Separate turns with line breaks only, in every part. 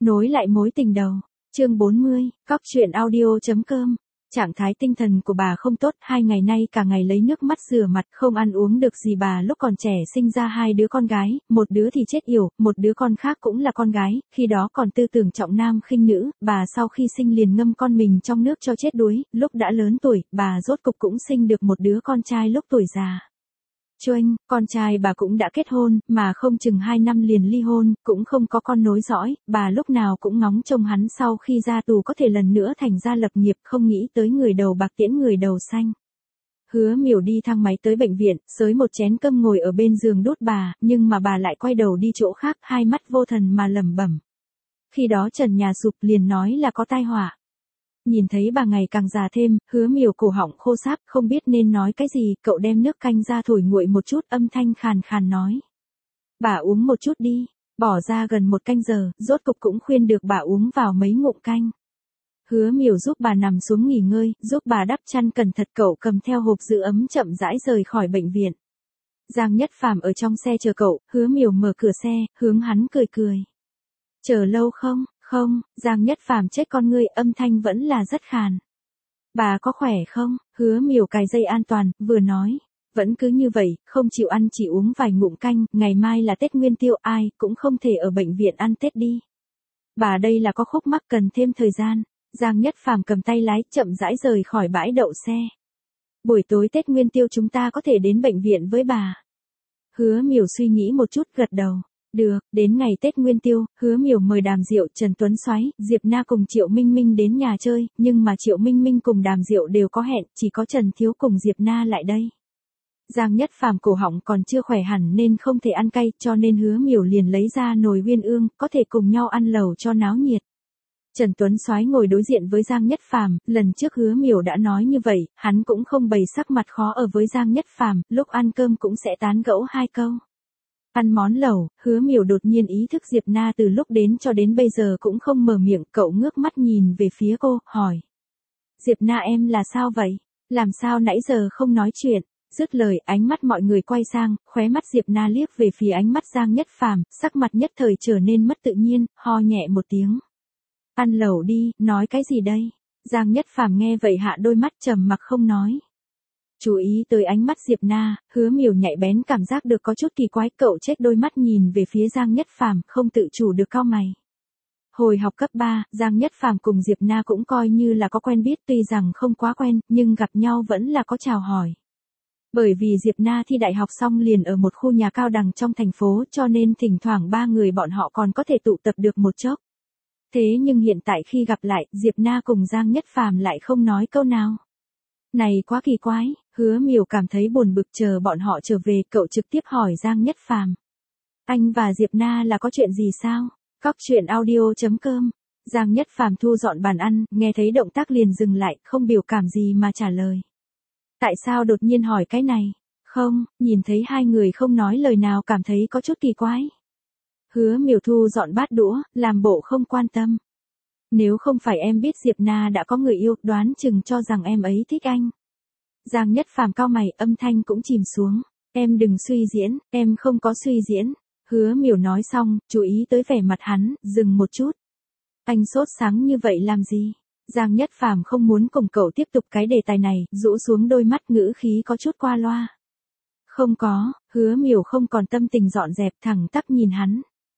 Nối lại mối tình đầu. Chương 40, Cóc truyện audio.com. Trạng thái tinh thần của bà không tốt, 2 ngày nay cả ngày lấy nước mắt rửa mặt, không ăn uống được gì. Bà lúc còn trẻ sinh ra 2 đứa con gái, một đứa thì chết yểu, một đứa con khác cũng là con gái, khi đó còn tư tưởng trọng nam khinh nữ. Bà sau khi sinh liền ngâm con mình trong nước cho chết đuối. Lúc đã lớn tuổi, bà rốt cục cũng sinh được một đứa con trai lúc tuổi già. Chuênh, con trai bà cũng đã kết hôn, mà không chừng 2 năm liền ly hôn, cũng không có con nối dõi. Bà lúc nào cũng ngóng trông hắn sau khi ra tù có thể lần nữa thành ra lập nghiệp, không nghĩ tới người đầu bạc tiễn người đầu xanh. Hứa Miểu đi thang máy tới bệnh viện, xới một chén cơm ngồi ở bên giường đút bà, nhưng mà bà lại quay đầu đi chỗ khác, hai mắt vô thần mà lẩm bẩm. Khi đó trần nhà sụp, liền nói là có tai họa. Nhìn thấy bà ngày càng già thêm, Hứa Miểu cổ họng khô sáp, không biết nên nói cái gì. Cậu đem nước canh ra thổi nguội một chút, âm thanh khàn khàn nói. Bà uống một chút đi. Bỏ ra gần 1 canh giờ, rốt cục cũng khuyên được bà uống vào mấy ngụm canh. Hứa Miểu giúp bà nằm xuống nghỉ ngơi, giúp bà đắp chăn cẩn thận. Cậu cầm theo hộp giữ ấm chậm rãi rời khỏi bệnh viện. Giang Nhất Phàm ở trong xe chờ cậu. Hứa Miểu mở cửa xe, hướng hắn cười cười. Chờ lâu không? Không, Giang Nhất Phàm chết con ngươi, âm thanh vẫn là rất khàn. Bà có khỏe không? Hứa Miểu cài dây an toàn, vừa nói. Vẫn cứ như vậy, không chịu ăn, chỉ uống vài ngụm canh. Ngày mai là Tết Nguyên Tiêu, ai cũng không thể ở bệnh viện ăn Tết đi. Bà đây là có khúc mắc, cần thêm thời gian. Giang Nhất Phàm cầm tay lái, chậm rãi rời khỏi bãi đậu xe. Buổi tối Tết Nguyên Tiêu chúng ta có thể đến bệnh viện với bà. Hứa Miểu suy nghĩ một chút, gật đầu. Được, đến ngày Tết Nguyên Tiêu, Hứa Miểu mời Đàm Diệu, Trần Tuấn Soái, Diệp Na cùng Triệu Minh Minh đến nhà chơi, nhưng mà Triệu Minh Minh cùng Đàm Diệu đều có hẹn, chỉ có Trần Thiếu cùng Diệp Na lại đây. Giang Nhất Phàm cổ họng còn chưa khỏe hẳn nên không thể ăn cay, cho nên Hứa Miểu liền lấy ra nồi uyên ương, có thể cùng nhau ăn lẩu cho náo nhiệt. Trần Tuấn Soái ngồi đối diện với Giang Nhất Phàm, lần trước Hứa Miểu đã nói như vậy, hắn cũng không bày sắc mặt khó ở với Giang Nhất Phàm, lúc ăn cơm cũng sẽ tán gẫu 2 câu. Ăn món lẩu, Hứa Miểu đột nhiên ý thức Diệp Na từ lúc đến cho đến bây giờ cũng không mở miệng. Cậu ngước mắt nhìn về phía cô, hỏi. Diệp Na em là sao vậy? Làm sao nãy giờ không nói chuyện? Dứt lời, ánh mắt mọi người quay sang, khóe mắt Diệp Na liếc về phía ánh mắt Giang Nhất Phàm, sắc mặt nhất thời trở nên mất tự nhiên, ho nhẹ một tiếng. Ăn lẩu đi, nói cái gì đây? Giang Nhất Phàm nghe vậy hạ đôi mắt trầm mặc không nói. Chú ý tới ánh mắt Diệp Na, Hứa Miểu nhạy bén cảm giác được có chút kỳ quái. Cậu chếch đôi mắt nhìn về phía Giang Nhất Phàm, không tự chủ được cau mày. Hồi học cấp 3, Giang Nhất Phàm cùng Diệp Na cũng coi như là có quen biết, tuy rằng không quá quen, nhưng gặp nhau vẫn là có chào hỏi. Bởi vì Diệp Na thi đại học xong liền ở một khu nhà cao đẳng trong thành phố, cho nên thỉnh thoảng 3 người bọn họ còn có thể tụ tập được một chốc. Thế nhưng hiện tại khi gặp lại, Diệp Na cùng Giang Nhất Phàm lại không nói câu nào. Này quá kỳ quái. Hứa Miểu cảm thấy buồn bực. Chờ bọn họ trở về, cậu trực tiếp hỏi Giang Nhất Phàm. Anh và Diệp Na là có chuyện gì sao? Cóc truyện audio.com. Giang Nhất Phàm thu dọn bàn ăn, nghe thấy động tác liền dừng lại, không biểu cảm gì mà trả lời. Tại sao đột nhiên hỏi cái này? Không, nhìn thấy 2 người không nói lời nào cảm thấy có chút kỳ quái. Hứa Miểu thu dọn bát đũa, làm bộ không quan tâm. Nếu không phải em biết Diệp Na đã có người yêu, đoán chừng cho rằng em ấy thích anh. Giang Nhất Phàm cau mày, âm thanh cũng chìm xuống. Em đừng suy diễn, em không có suy diễn. Hứa Miểu nói xong, chú ý tới vẻ mặt hắn, dừng một chút. Anh sốt sáng như vậy làm gì? Giang Nhất Phàm không muốn cùng cậu tiếp tục cái đề tài này, rũ xuống đôi mắt, ngữ khí có chút qua loa. Không có. Hứa Miểu không còn tâm tình dọn dẹp, thẳng tắp nhìn hắn.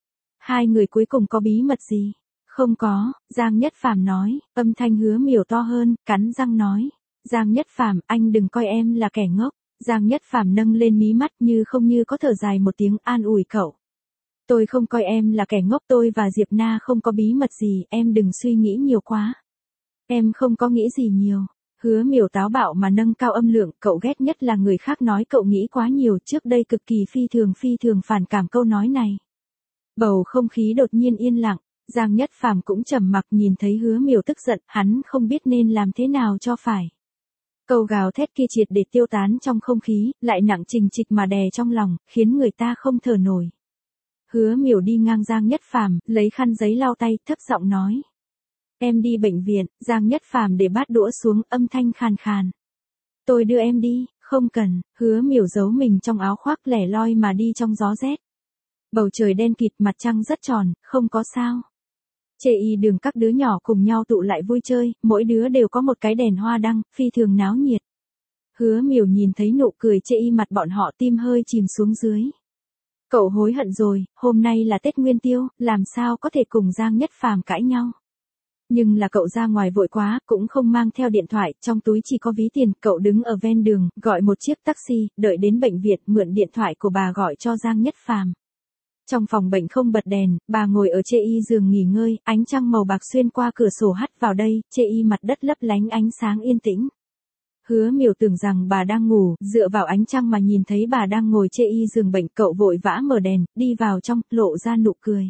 2 người cuối cùng có bí mật gì? Không có. Giang Nhất Phàm nói, âm thanh Hứa Miểu to hơn, cắn răng nói. Giang Nhất Phàm, anh đừng coi em là kẻ ngốc. Giang Nhất Phàm nâng lên mí mắt, như không như có thở dài một tiếng, an ủi cậu. Tôi không coi em là kẻ ngốc, tôi và Diệp Na không có bí mật gì, em đừng suy nghĩ nhiều quá. Em không có nghĩ gì nhiều. Hứa Miểu táo bạo mà nâng cao âm lượng, cậu ghét nhất là người khác nói cậu nghĩ quá nhiều, trước đây cực kỳ phi thường phản cảm câu nói này. Bầu không khí đột nhiên yên lặng. Giang Nhất Phàm cũng trầm mặc, nhìn thấy Hứa Miểu tức giận, hắn không biết nên làm thế nào cho phải. Câu gào thét kia triệt để tiêu tán trong không khí, lại nặng trịch trịch mà đè trong lòng, khiến người ta không thở nổi. Hứa Miểu đi ngang Giang Nhất Phàm, lấy khăn giấy lau tay, thấp giọng nói. Em đi bệnh viện. Giang Nhất Phàm để bát đũa xuống, âm thanh khàn khàn. Tôi đưa em đi. Không cần. Hứa Miểu giấu mình trong áo khoác, lẻ loi mà đi trong gió rét. Bầu trời đen kịt, mặt trăng rất tròn, không có sao. Chê y đường các đứa nhỏ cùng nhau tụ lại vui chơi, mỗi đứa đều có một cái đèn hoa đăng, phi thường náo nhiệt. Hứa Miểu nhìn thấy nụ cười chê y mặt bọn họ tim hơi chìm xuống dưới. Cậu hối hận rồi, hôm nay là Tết Nguyên Tiêu, làm sao có thể cùng Giang Nhất Phàm cãi nhau. Nhưng là cậu ra ngoài vội quá, cũng không mang theo điện thoại, trong túi chỉ có ví tiền, cậu đứng ở ven đường, gọi một chiếc taxi, đợi đến bệnh viện, mượn điện thoại của bà gọi cho Giang Nhất Phàm. Trong phòng bệnh không bật đèn, bà ngồi ở chê y giường nghỉ ngơi, ánh trăng màu bạc xuyên qua cửa sổ hắt vào đây, chê y mặt đất lấp lánh ánh sáng yên tĩnh. Hứa Miểu tưởng rằng bà đang ngủ, dựa vào ánh trăng mà nhìn thấy bà đang ngồi chê y giường bệnh, cậu vội vã mở đèn, đi vào trong, lộ ra nụ cười.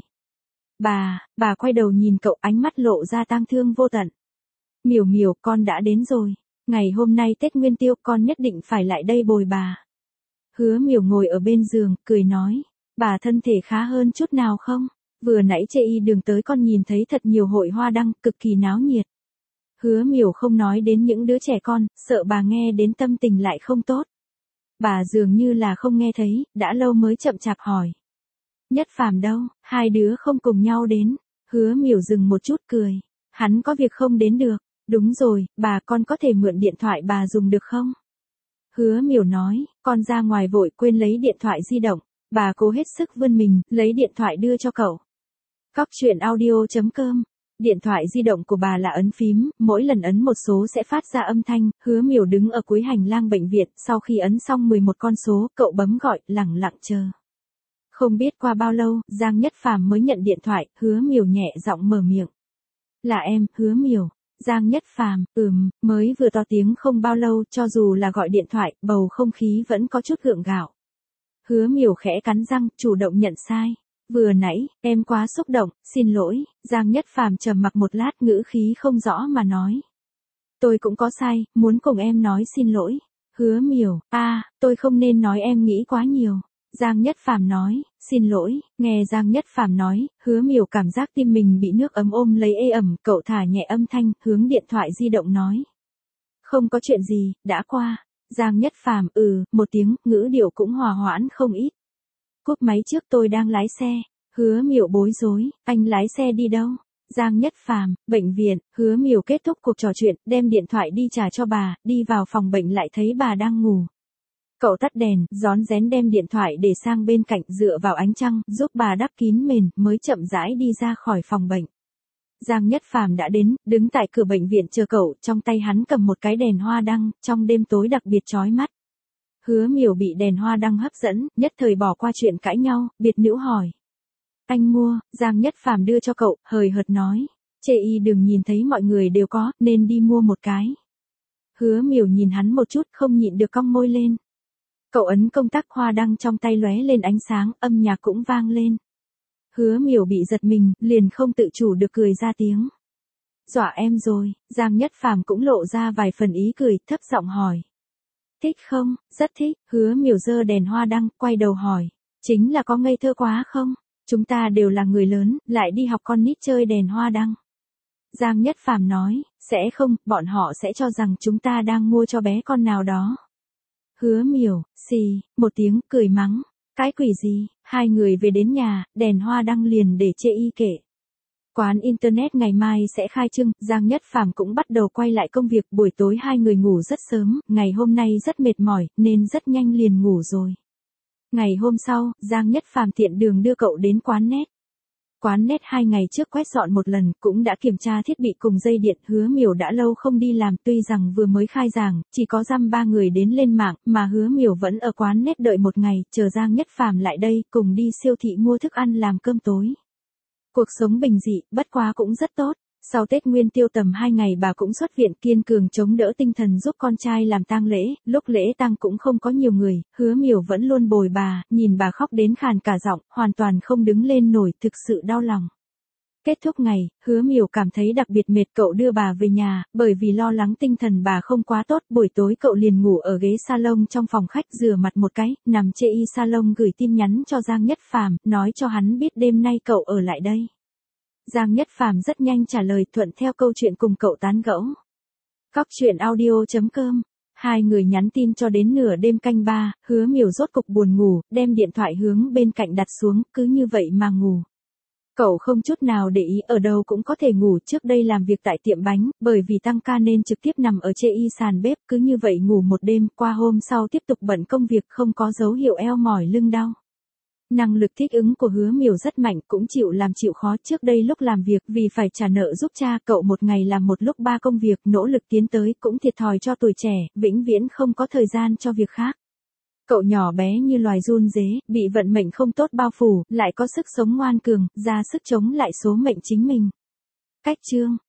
Bà quay đầu nhìn cậu, ánh mắt lộ ra tang thương vô tận. Miểu Miểu, con đã đến rồi. Ngày hôm nay Tết Nguyên Tiêu, con nhất định phải lại đây bồi bà. Hứa Miểu ngồi ở bên giường, cười nói. Bà thân thể khá hơn chút nào không? Vừa nãy chê y đường tới con nhìn thấy thật nhiều hội hoa đăng, cực kỳ náo nhiệt. Hứa Miểu không nói đến những đứa trẻ con, sợ bà nghe đến tâm tình lại không tốt. Bà dường như là không nghe thấy, đã lâu mới chậm chạp hỏi. Nhất Phàm đâu, hai đứa không cùng nhau đến. Hứa Miểu dừng một chút cười. Hắn có việc không đến được. Đúng rồi, bà, con có thể mượn điện thoại bà dùng được không? Hứa Miểu nói, con ra ngoài vội quên lấy điện thoại di động. Bà cố hết sức vươn mình, lấy điện thoại đưa cho cậu. Coctruyện.audio.com. Điện thoại di động của bà là ấn phím, mỗi lần ấn một số sẽ phát ra âm thanh. Hứa Miểu đứng ở cuối hành lang bệnh viện, sau khi ấn xong 11 con số, cậu bấm gọi, lẳng lặng chờ. Không biết qua bao lâu, Giang Nhất Phàm mới nhận điện thoại, Hứa Miểu nhẹ giọng mở miệng. Là em, Hứa Miểu. Giang Nhất Phàm, mới vừa to tiếng không bao lâu, cho dù là gọi điện thoại, bầu không khí vẫn có chút gượng gạo. Hứa Miểu khẽ cắn răng, chủ động nhận sai. Vừa nãy, em quá xúc động, xin lỗi. Giang Nhất Phàm trầm mặc một lát, ngữ khí không rõ mà nói. Tôi cũng có sai, muốn cùng em nói xin lỗi. Hứa Miểu, tôi không nên nói, em nghĩ quá nhiều. Giang Nhất Phàm nói, xin lỗi. Nghe Giang Nhất Phàm nói, Hứa Miểu cảm giác tim mình bị nước ấm ôm lấy ê ẩm, cậu thả nhẹ âm thanh, hướng điện thoại di động nói. Không có chuyện gì, đã qua. Giang Nhất Phàm, một tiếng, ngữ điệu cũng hòa hoãn không ít. Cúp máy trước, tôi đang lái xe. Hứa Miểu bối rối, anh lái xe đi đâu? Giang Nhất Phàm, bệnh viện. Hứa Miểu kết thúc cuộc trò chuyện, đem điện thoại đi trả cho bà, đi vào phòng bệnh lại thấy bà đang ngủ. Cậu tắt đèn, rón rén đem điện thoại để sang bên cạnh, dựa vào ánh trăng, giúp bà đắp kín mền, mới chậm rãi đi ra khỏi phòng bệnh. Giang Nhất Phàm đã đến, đứng tại cửa bệnh viện chờ cậu, trong tay hắn cầm một cái đèn hoa đăng, trong đêm tối đặc biệt chói mắt. Hứa Miểu bị đèn hoa đăng hấp dẫn, nhất thời bỏ qua chuyện cãi nhau, biệt nữ hỏi. Anh mua, Giang Nhất Phàm đưa cho cậu, hời hợt nói. Chê y đừng nhìn thấy mọi người đều có, nên đi mua một cái. Hứa Miểu nhìn hắn một chút, không nhịn được cong môi lên. Cậu ấn công tắc, hoa đăng trong tay lóe lên ánh sáng, âm nhạc cũng vang lên. Hứa Miểu bị giật mình, liền không tự chủ được cười ra tiếng. Dọa em rồi. Giang Nhất Phàm cũng lộ ra vài phần ý cười, thấp giọng hỏi. Thích không? Rất thích. Hứa Miểu giơ đèn hoa đăng, quay đầu hỏi. Chính là có ngây thơ quá không? Chúng ta đều là người lớn, lại đi học con nít chơi đèn hoa đăng. Giang Nhất Phàm nói, sẽ không, bọn họ sẽ cho rằng chúng ta đang mua cho bé con nào đó. Hứa Miểu, xì, một tiếng, cười mắng. Cái quỷ gì? Hai người về đến nhà, đèn hoa đăng liền để chê y kể. Quán Internet ngày mai sẽ khai trương, Giang Nhất Phàm cũng bắt đầu quay lại công việc, buổi tối hai người ngủ rất sớm, ngày hôm nay rất mệt mỏi, nên rất nhanh liền ngủ rồi. Ngày hôm sau, Giang Nhất Phàm tiện đường đưa cậu đến quán net. Quán net 2 ngày trước quét dọn một lần, cũng đã kiểm tra thiết bị cùng dây điện. Hứa Miểu đã lâu không đi làm, tuy rằng vừa mới khai giảng, chỉ có dăm 3 người đến lên mạng, mà Hứa Miểu vẫn ở quán net đợi một ngày, chờ Giang Nhất Phàm lại đây, cùng đi siêu thị mua thức ăn làm cơm tối. Cuộc sống bình dị, bất quá cũng rất tốt. Sau Tết Nguyên Tiêu tầm 2 ngày bà cũng xuất viện, kiên cường chống đỡ tinh thần giúp con trai làm tang lễ, lúc lễ tang cũng không có nhiều người, Hứa Miểu vẫn luôn bồi bà, nhìn bà khóc đến khàn cả giọng, hoàn toàn không đứng lên nổi, thực sự đau lòng. Kết thúc ngày, Hứa Miểu cảm thấy đặc biệt mệt, cậu đưa bà về nhà, bởi vì lo lắng tinh thần bà không quá tốt, buổi tối cậu liền ngủ ở ghế salon trong phòng khách, rửa mặt một cái, nằm chê y salon gửi tin nhắn cho Giang Nhất Phàm, nói cho hắn biết đêm nay cậu ở lại đây. Giang Nhất Phàm rất nhanh trả lời, thuận theo câu chuyện cùng cậu tán gẫu. Coctruyện.audio.com. Hai người nhắn tin cho đến nửa đêm canh 3, Hứa Miểu rốt cục buồn ngủ, đem điện thoại hướng bên cạnh đặt xuống, cứ như vậy mà ngủ. Cậu không chút nào để ý ở đâu cũng có thể ngủ, trước đây làm việc tại tiệm bánh, bởi vì tăng ca nên trực tiếp nằm ở chê y sàn bếp, cứ như vậy ngủ một đêm, qua hôm sau tiếp tục bận công việc, không có dấu hiệu eo mỏi lưng đau. Năng lực thích ứng của Hứa Miểu rất mạnh, cũng chịu làm chịu khó, trước đây lúc làm việc vì phải trả nợ giúp cha, cậu một ngày làm một lúc 3 công việc, nỗ lực tiến tới, cũng thiệt thòi cho tuổi trẻ, vĩnh viễn không có thời gian cho việc khác. Cậu nhỏ bé như loài run rế, bị vận mệnh không tốt bao phủ, lại có sức sống ngoan cường, ra sức chống lại số mệnh chính mình. Cách chương